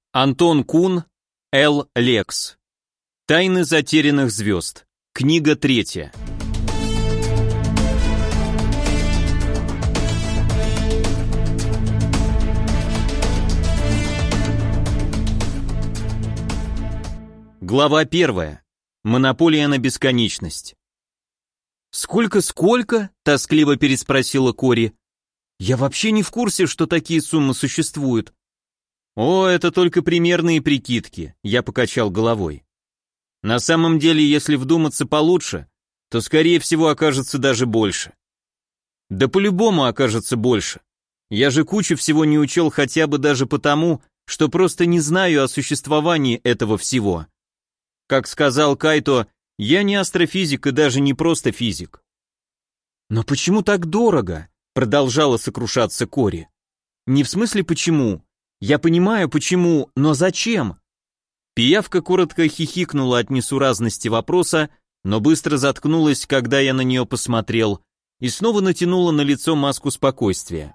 Антон Кун, Л. Лекс. Тайны затерянных звезд. Книга 3. Глава 1. Монополия на бесконечность. «Сколько?» — тоскливо переспросила Кори. «Я вообще не в курсе, что такие суммы существуют». «О, это только примерные прикидки», — я покачал головой. «На самом деле, если вдуматься получше, то, скорее всего, окажется даже больше». «Да по-любому окажется больше. Я же кучу всего не учел хотя бы даже потому, что просто не знаю о существовании этого всего. Как сказал Кайто, я не астрофизик и даже не просто физик». «Но почему так дорого?» — продолжала сокрушаться Кори. «Не в смысле почему. Я понимаю, почему, но зачем?» Пиявка коротко хихикнула от несуразности вопроса, но быстро заткнулась, когда я на нее посмотрел, и снова натянула на лицо маску спокойствия.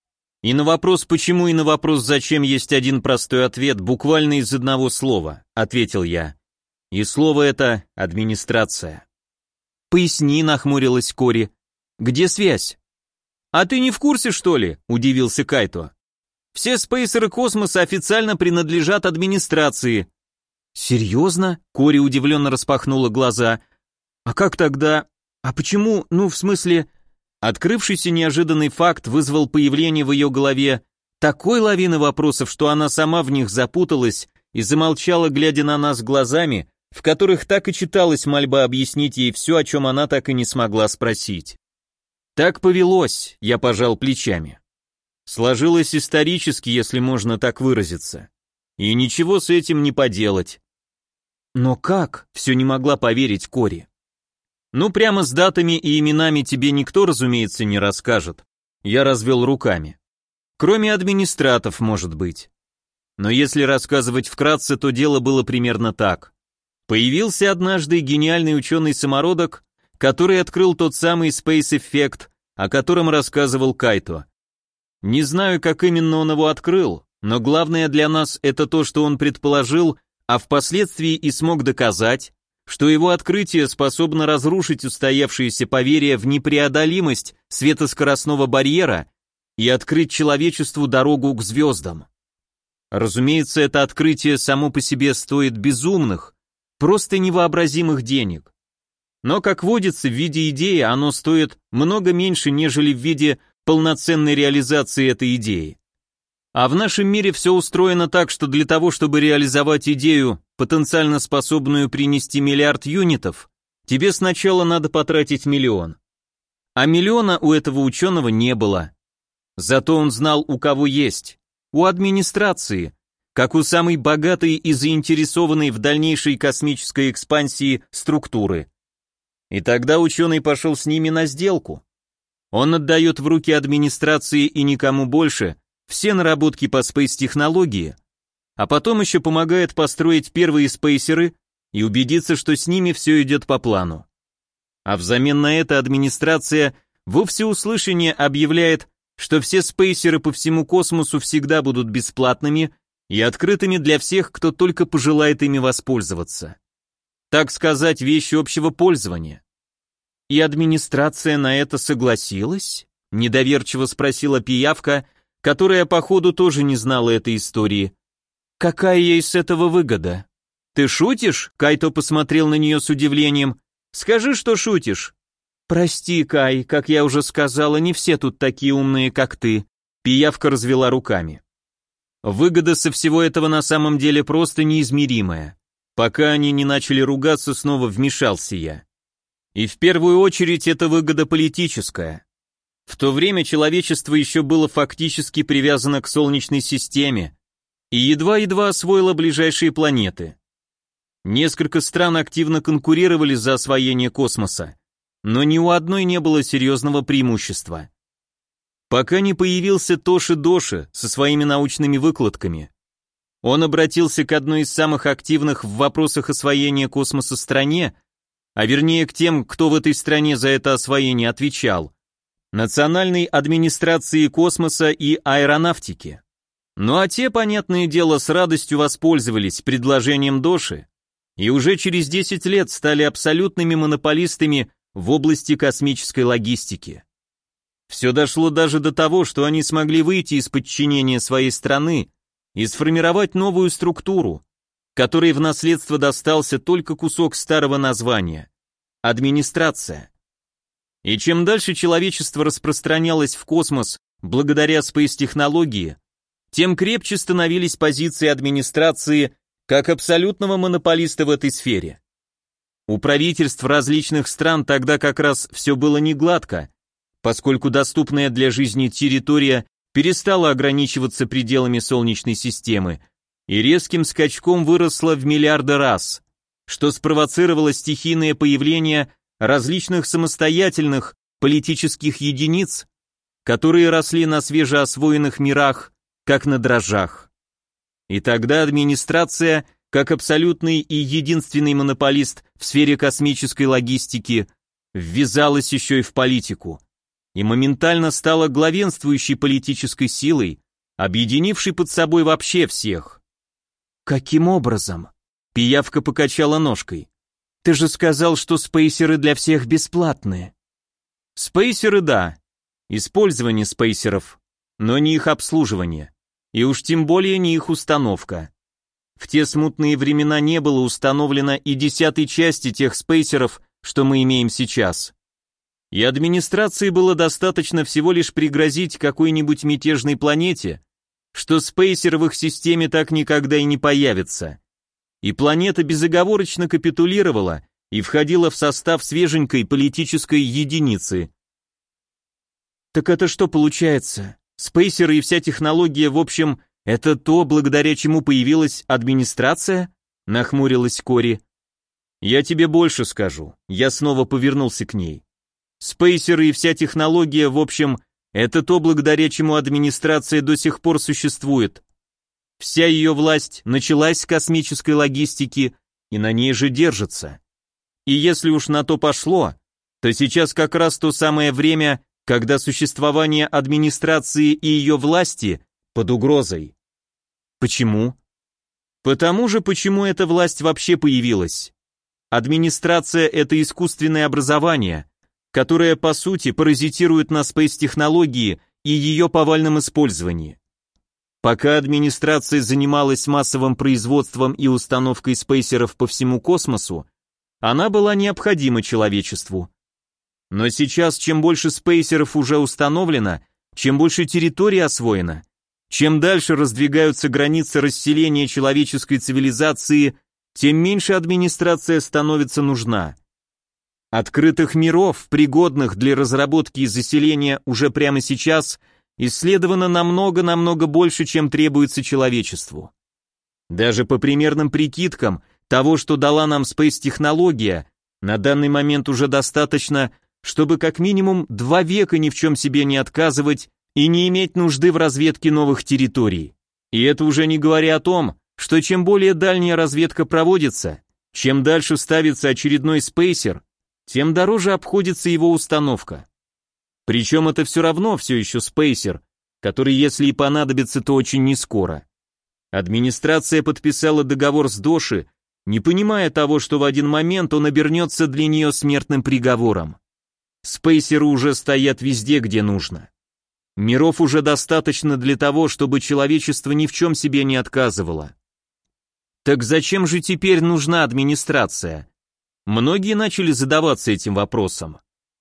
«И на вопрос «почему» и на вопрос «зачем» есть один простой ответ, буквально из одного слова», — ответил я. И слово это — администрация. «Поясни», — нахмурилась Кори. «Где связь?» «А ты не в курсе, что ли?» — удивился Кайто. «Все спейсеры космоса официально принадлежат администрации». «Серьезно?» — Кори удивленно распахнула глаза. «А как тогда? А почему, в смысле...» Открывшийся неожиданный факт вызвал появление в ее голове такой лавины вопросов, что она сама в них запуталась и замолчала, глядя на нас глазами, в которых так и читалась мольба объяснить ей все, о чем она так и не смогла спросить. «Так повелось», — я пожал плечами. Сложилось исторически, если можно так выразиться. И ничего с этим не поделать. «Но как?» — все не могла поверить Кори. «Ну, прямо с датами и именами тебе никто, разумеется, не расскажет». Я развел руками. «Кроме администратов, может быть». Но если рассказывать вкратце, то дело было примерно так. Появился однажды гениальный ученый-самородок, который открыл тот самый Space Effect, о котором рассказывал Кайто. Не знаю, как именно он его открыл, но главное для нас это то, что он предположил, а впоследствии и смог доказать, что его открытие способно разрушить устоявшееся поверье в непреодолимость светоскоростного барьера и открыть человечеству дорогу к звездам. Разумеется, это открытие само по себе стоит безумных, просто невообразимых денег. Но, как водится, в виде идеи оно стоит много меньше, нежели в виде полноценной реализации этой идеи. А в нашем мире все устроено так, что для того, чтобы реализовать идею, потенциально способную принести миллиард юнитов, тебе сначала надо потратить 1 миллион. А миллиона у этого ученого не было. Зато он знал, у кого есть. У администрации, как у самой богатой и заинтересованной в дальнейшей космической экспансии структуры. И тогда ученый пошел с ними на сделку. Он отдает в руки администрации и никому больше все наработки по спейс-технологии, а потом еще помогает построить первые спейсеры и убедиться, что с ними все идет по плану. А взамен на это администрация во всеуслышание объявляет, что все спейсеры по всему космосу всегда будут бесплатными и открытыми для всех, кто только пожелает ими воспользоваться. Так сказать, вещи общего пользования. «И администрация на это согласилась?» — недоверчиво спросила пиявка, которая, походу, тоже не знала этой истории. «Какая ей с этого выгода?» «Ты шутишь?» — Кайто посмотрел на нее с удивлением. «Скажи, что шутишь». «Прости, Кай, как я уже сказала, не все тут такие умные, как ты», — пиявка развела руками. «Выгода со всего этого на самом деле просто неизмеримая. Пока они не начали ругаться, снова вмешался я. И в первую очередь это выгода политическая. В то время человечество еще было фактически привязано к Солнечной системе и едва-едва освоило ближайшие планеты. Несколько стран активно конкурировали за освоение космоса, но ни у одной не было серьезного преимущества. Пока не появился Тоши-Доши со своими научными выкладками. Он обратился к одной из самых активных в вопросах освоения космоса стране, а вернее к тем, кто в этой стране за это освоение отвечал, Национальной администрации космоса и аэронавтики. Ну а те, понятное дело, с радостью воспользовались предложением Доши и уже через 10 лет стали абсолютными монополистами в области космической логистики. Все дошло даже до того, что они смогли выйти из подчинения своей страны и сформировать новую структуру, которой в наследство достался только кусок старого названия – администрация. И чем дальше человечество распространялось в космос благодаря спейс-технологии, тем крепче становились позиции администрации как абсолютного монополиста в этой сфере. У правительств различных стран тогда как раз все было не гладко, поскольку доступная для жизни территория перестала ограничиваться пределами Солнечной системы и резким скачком выросла в миллиарды раз, что спровоцировало стихийное появление различных самостоятельных политических единиц, которые росли на свежеосвоенных мирах, как на дрожжах. И тогда администрация, как абсолютный и единственный монополист в сфере космической логистики, ввязалась еще и в политику и моментально стала главенствующей политической силой, объединившей под собой вообще всех. «Каким образом?» — Пиявка покачала ножкой. «Ты же сказал, что спейсеры для всех бесплатные». «Спейсеры, да. Использование спейсеров, но не их обслуживание. И уж тем более не их установка. В те смутные времена не было установлено и 10-й части тех спейсеров, что мы имеем сейчас. И администрации было достаточно всего лишь пригрозить какой-нибудь мятежной планете, что спейсер в их системе так никогда и не появится. И планета безоговорочно капитулировала и входила в состав свеженькой политической единицы. Так это что получается? Спейсеры и вся технология, в общем, это то, благодаря чему появилась администрация? Нахмурилась Кори. Я тебе больше скажу. Я снова повернулся к ней. Спейсеры и вся технология, в общем, это то, благодаря чему администрация до сих пор существует. Вся ее власть началась с космической логистики и на ней же держится. И если уж на то пошло, то сейчас как раз то самое время, когда существование администрации и ее власти под угрозой. Почему? Потому же, почему эта власть вообще появилась. Администрация – это искусственное образование, которое по сути паразитирует на спейс-технологии и ее повальном использовании. Пока администрация занималась массовым производством и установкой спейсеров по всему космосу, она была необходима человечеству. Но сейчас, чем больше спейсеров уже установлено, чем больше территорий освоено, чем дальше раздвигаются границы расселения человеческой цивилизации, тем меньше администрация становится нужна. Открытых миров, пригодных для разработки и заселения уже прямо сейчас, исследовано намного больше, чем требуется человечеству. Даже по примерным прикидкам того, что дала нам спейс-технология, на данный момент уже достаточно, чтобы как минимум 2 века ни в чем себе не отказывать и не иметь нужды в разведке новых территорий. И это уже не говоря о том, что чем более дальняя разведка проводится, чем дальше ставится очередной спейсер, тем дороже обходится его установка. Причем это все равно все еще спейсер, который, если и понадобится, то очень нескоро. Администрация подписала договор с Доши, не понимая того, что в один момент он обернется для нее смертным приговором. Спейсеры уже стоят везде, где нужно. Миров уже достаточно для того, чтобы человечество ни в чем себе не отказывало. Так зачем же теперь нужна администрация? Многие начали задаваться этим вопросом.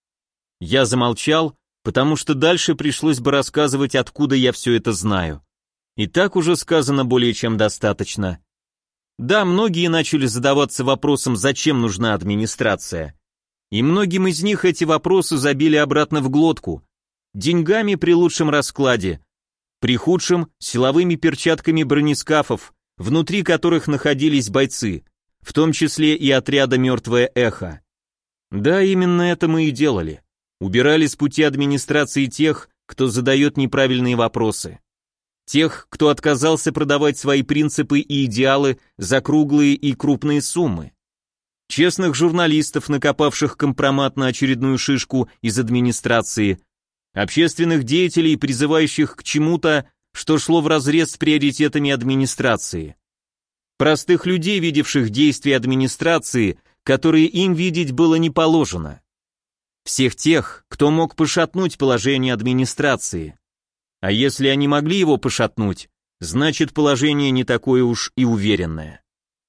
Я замолчал, потому что дальше пришлось бы рассказывать, откуда я все это знаю. И так уже сказано более чем достаточно. Да, многие начали задаваться вопросом, зачем нужна администрация. И многим из них эти вопросы забили обратно в глотку. Деньгами при лучшем раскладе, при худшем – силовыми перчатками бронескафов, внутри которых находились бойцы, в том числе и отряда «Мертвое эхо». Да, именно это мы и делали. Убирали с пути администрации тех, кто задает неправильные вопросы. Тех, кто отказался продавать свои принципы и идеалы за круглые и крупные суммы. Честных журналистов, накопавших компромат на очередную шишку из администрации, общественных деятелей, призывающих к чему-то, что шло вразрез с приоритетами администрации. Простых людей, видевших действия администрации, которые им видеть было не положено. Всех тех, кто мог пошатнуть положение администрации. А если они могли его пошатнуть, значит положение не такое уж и уверенное.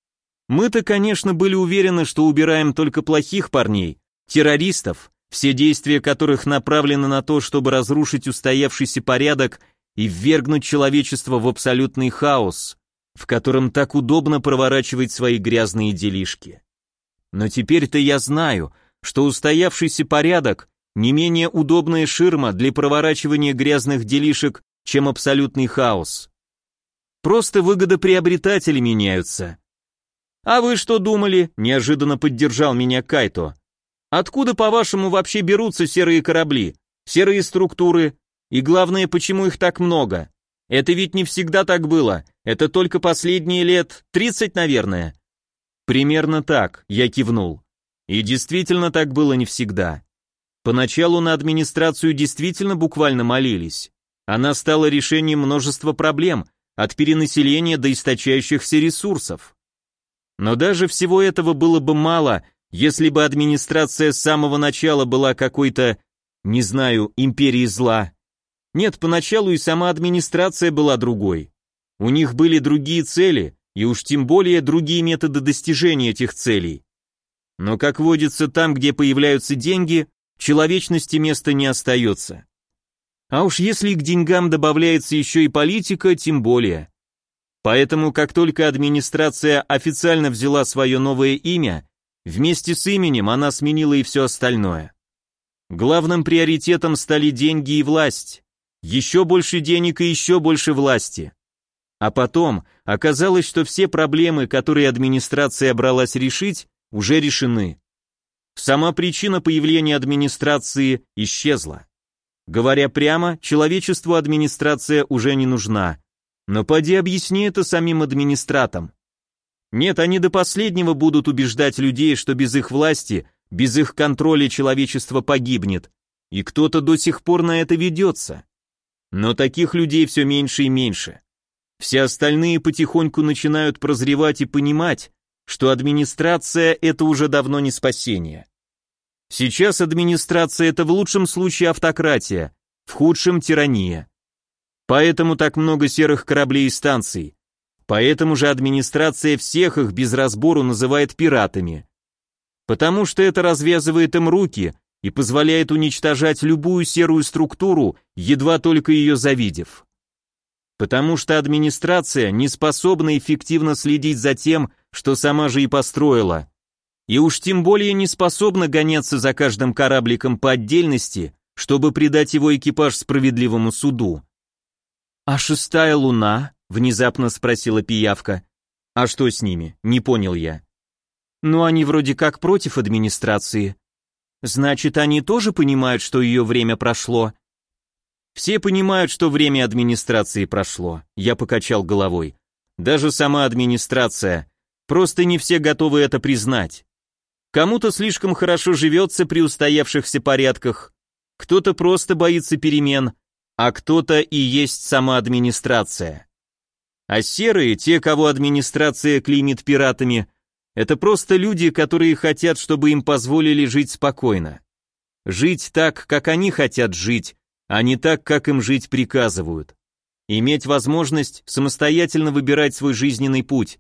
Мы-то, конечно, были уверены, что убираем только плохих парней, террористов, все действия которых направлены на то, чтобы разрушить устоявшийся порядок и ввергнуть человечество в абсолютный хаос, в котором так удобно проворачивать свои грязные делишки. Но теперь-то я знаю, что устоявшийся порядок не менее удобная ширма для проворачивания грязных делишек, чем абсолютный хаос. Просто выгодоприобретатели меняются. «А вы что думали?» – неожиданно поддержал меня Кайто. «Откуда, по-вашему, вообще берутся серые корабли, серые структуры? И главное, почему их так много? Это ведь не всегда так было, это только последние лет 30, наверное». «Примерно так», – я кивнул. И действительно так было не всегда. Поначалу на администрацию действительно буквально молились. Она стала решением множества проблем, от перенаселения до истощающихся ресурсов. Но даже всего этого было бы мало, если бы администрация с самого начала была какой-то, не знаю, империей зла. Нет, поначалу и сама администрация была другой. У них были другие цели, и уж тем более другие методы достижения этих целей. Но, как водится, там, где появляются деньги, человечности места не остается. А уж если к деньгам добавляется еще и политика, тем более. Поэтому, как только администрация официально взяла свое новое имя, вместе с именем она сменила и все остальное. Главным приоритетом стали деньги и власть. Еще больше денег и еще больше власти. А потом оказалось, что все проблемы, которые администрация бралась решить, уже решены. Сама причина появления администрации исчезла. Говоря прямо, человечеству администрация уже не нужна. Но поди объясни это самим администратам. Нет, они до последнего будут убеждать людей, что без их власти, без их контроля человечество погибнет. И кто-то до сих пор на это ведется. Но таких людей все меньше и меньше. Все остальные потихоньку начинают прозревать и понимать, что администрация – это уже давно не спасение. Сейчас администрация – это в лучшем случае автократия, в худшем – тирания. Поэтому так много серых кораблей и станций. Поэтому же администрация всех их без разбору называет пиратами. Потому что это развязывает им руки и позволяет уничтожать любую серую структуру, едва только ее завидев. Потому что администрация не способна эффективно следить за тем, что сама же и построила. И уж тем более не способна гоняться за каждым корабликом по отдельности, чтобы предать его экипаж справедливому суду. «А шестая луна?» — внезапно спросила пиявка. «А что с ними?» — не понял я. «Ну, они вроде как против администрации. Значит, они тоже понимают, что ее время прошло?» «Все понимают, что время администрации прошло», — я покачал головой. «Даже сама администрация. Просто не все готовы это признать. Кому-то слишком хорошо живется при устоявшихся порядках, кто-то просто боится перемен, а кто-то и есть сама администрация. А серые, те, кого администрация клеймит пиратами, это просто люди, которые хотят, чтобы им позволили жить спокойно. Жить так, как они хотят жить, а не так, как им жить приказывают. Иметь возможность самостоятельно выбирать свой жизненный путь.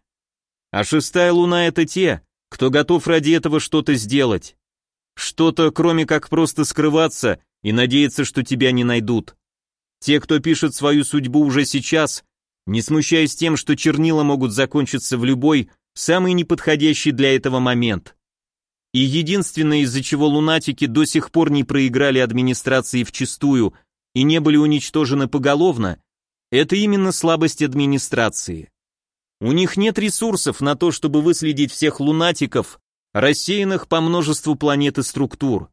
А шестая луна — это те, кто готов ради этого что-то сделать. Что-то, кроме как просто скрываться и надеяться, что тебя не найдут. Те, кто пишет свою судьбу уже сейчас, не смущаясь тем, что чернила могут закончиться в любой, самый неподходящий для этого момент. И единственное, из-за чего лунатики до сих пор не проиграли администрации вчистую и не были уничтожены поголовно, это именно слабость администрации. У них нет ресурсов на то, чтобы выследить всех лунатиков, рассеянных по множеству планет и структур.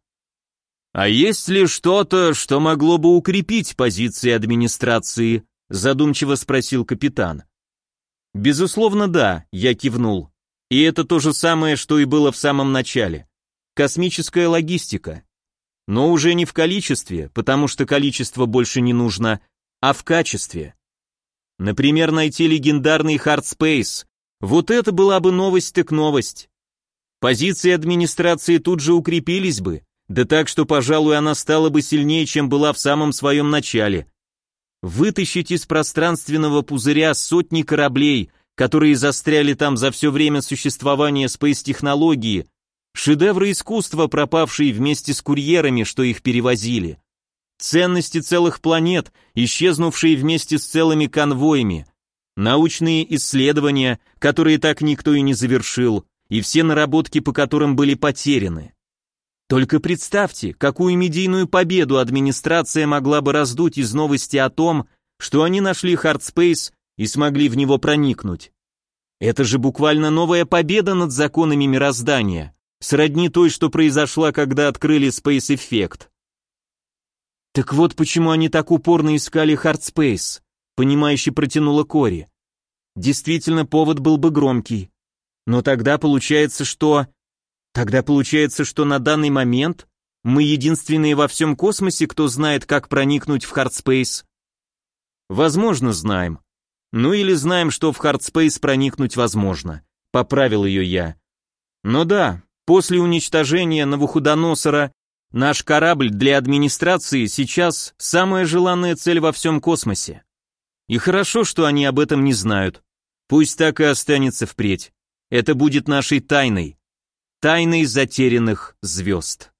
А есть ли что-то, что могло бы укрепить позиции администрации? Задумчиво спросил капитан. Безусловно, да, я кивнул. И это то же самое, что и было в самом начале. Космическая логистика. Но уже не в количестве, потому что количество больше не нужно, а в качестве. Например, найти легендарный Hardspace. Вот это была бы новость так новость. Позиции администрации тут же укрепились бы, да так, что, пожалуй, она стала бы сильнее, чем была в самом своем начале. Вытащить из пространственного пузыря сотни кораблей, которые застряли там за все время существования спейс-технологии, шедевры искусства, пропавшие вместе с курьерами, что их перевозили, ценности целых планет, исчезнувшие вместе с целыми конвоями, научные исследования, которые так никто и не завершил, и все наработки, по которым были потеряны. Только представьте, какую медийную победу администрация могла бы раздуть из новости о том, что они нашли Hardspace и смогли в него проникнуть. Это же буквально новая победа над законами мироздания, сродни той, что произошла, когда открыли Space Effect. Так вот почему они так упорно искали Hardspace, понимающе протянула Кори. Действительно, повод был бы громкий. Но тогда получается, что на данный момент мы единственные во всем космосе, кто знает, как проникнуть в Hardspace. Возможно, знаем. Ну или знаем, что в Hardspace проникнуть возможно. Поправил ее я. Но да, после уничтожения Навуходоносора наш корабль для администрации сейчас самая желанная цель во всем космосе. И хорошо, что они об этом не знают. Пусть так и останется впредь. Это будет нашей тайной. Тайной затерянных звезд.